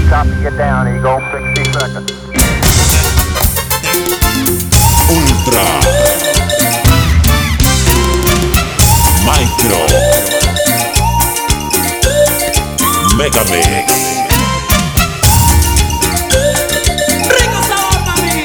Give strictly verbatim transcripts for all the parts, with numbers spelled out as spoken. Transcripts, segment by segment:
Copy you down, Eagle, sixty seconds. Ultra Micro Megamix. Rico sabor, mami.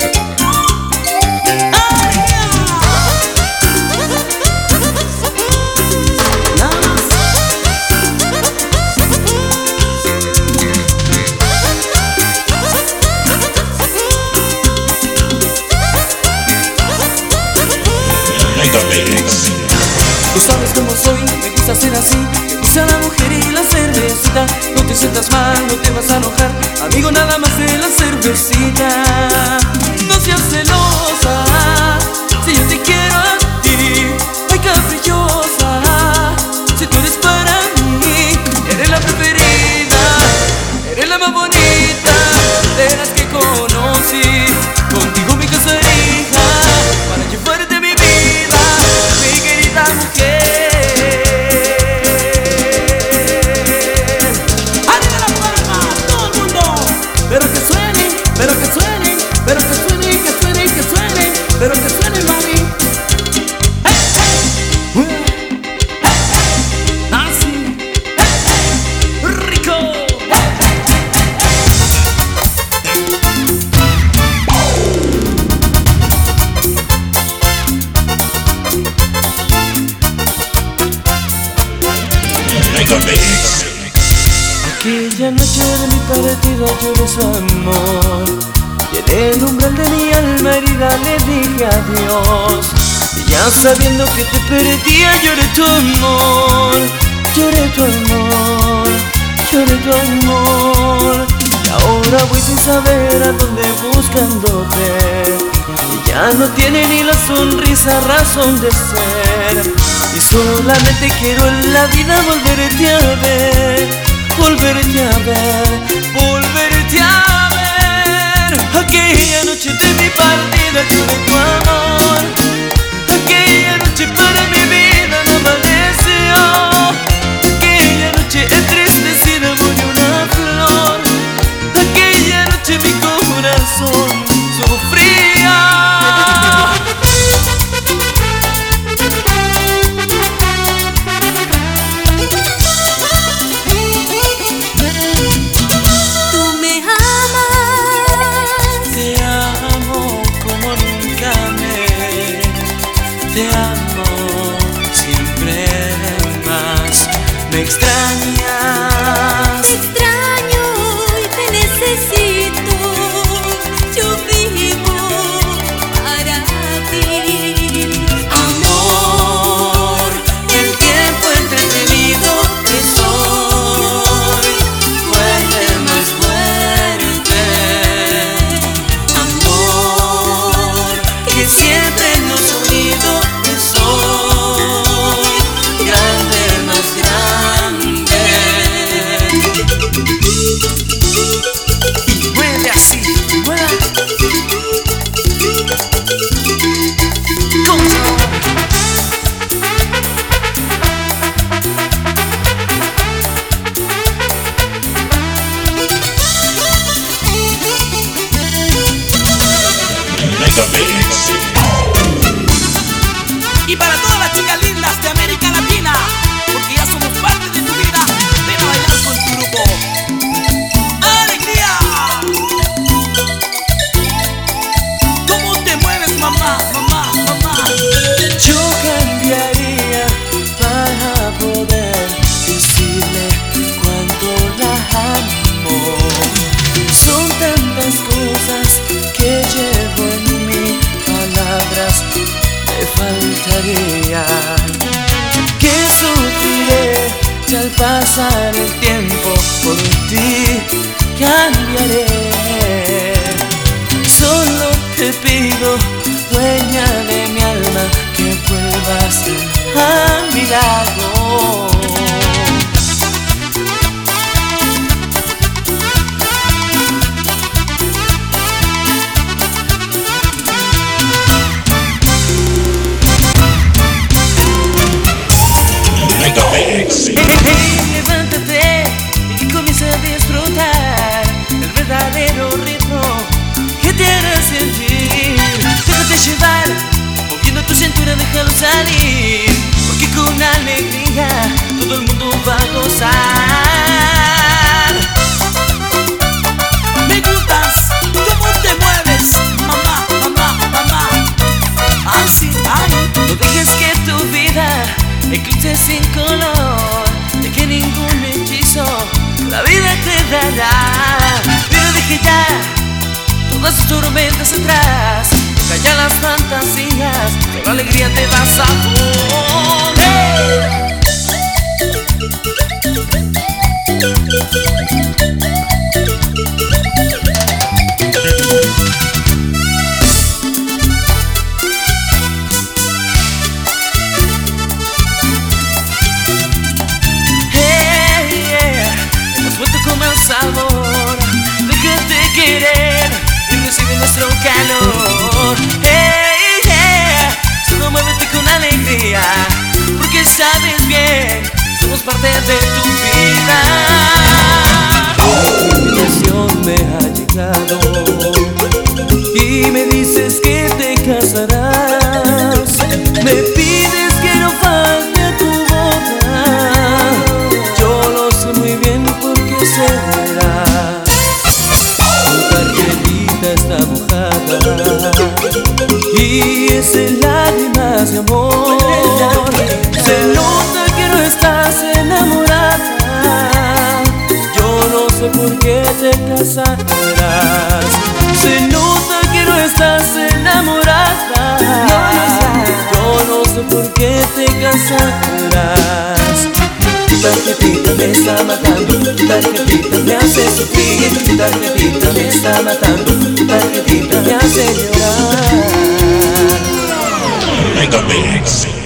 Tú sabes cómo soy, me gusta ser así. Me gusta la mujer y la cervecita. No te sientas mal, no te vas a enojar, amigo, nada más de la cervecita. No seas celosa, si yo te quiero a ti. Ay, caprichosa, si tú eres para mí. Eres la preferida, eres la más bonita de las que conocí. Contigo me casaría para llevarte mi vida, mi querida mujer. ¡Arriba las palmas, todo el mundo! Pero que suenen, pero que suenen, pero que suenen, que suenen, que suenen, pero que suenen, mami. ¡Hey, hey! ¡Uh! ¡Hey, hey! ¡Así! ¡Hey, hey! ¡Rico! ¡Hey, Megamix. Aquella noche de mi partida lloré su amor, y en el umbral de mi alma herida le dije adiós. Y ya sabiendo que te perdía lloré tu amor, lloré tu amor, lloré tu amor. Y ahora voy sin saber a dónde buscándote, y ya no tiene ni la sonrisa razón de ser. Y solamente quiero en la vida volverte a ver, volverte a ver, volverte a ver. Aquella noche de mi partida tuve tu amor, aquella noche para mi vida no amaneció. Aquella noche entristecida murió una flor, aquella noche mi corazón sufría. Te amo siempre más. Me extrañas. Te extraño y te necesito. Yo vivo para ti. Amor, el tiempo entretenido que soy duele más fuerte. Amor, que siempre en los oídos que soy grande, más grande. Y mueve así, mueve. ¿Cómo no? Megamix. Y para todas las chicas lindas de América Latina, porque ya somos parte de tu vida, ven a bailar con tu grupo. ¡Alegría! ¿Cómo te mueves, mamá, mamá, mamá? Yo cambiaría para poder decirle cuánto la amo. Son tantas cosas que llevo en mí, palabras me faltarían. Que sufriré si al pasar el tiempo por ti cambiaré. Solo te pido, dueña de mi alma, que vuelvas a mi lado. Megamix. Hey, hey, levántate y comienza a disfrutar. durará. Pero dije ya todas tus tormentas atrás, calla las fantasías, solo alegría te da sabor. ¡Hey! Sabor, déjate querer y recibe nuestro calor. Hey, yeah, solo muévete con alegría, porque sabes bien, somos parte de tu vida. La invitación me ha llegado y me dices que te casarás. Me pides que no falte a tu boda. Yo lo sé muy bien porque será. Tu tarjetita está mojada y es en lágrimas de amor. Se nota que no estás enamorada. Yo no sé por qué te casarás. Se nota que no estás enamorada. Yo no sé por qué te casarás. Tu tarjetita me está matando, tu tarjetita me hace sufrir, tu tarjetita me está matando, tu tarjetita me hace llorar. In the mix.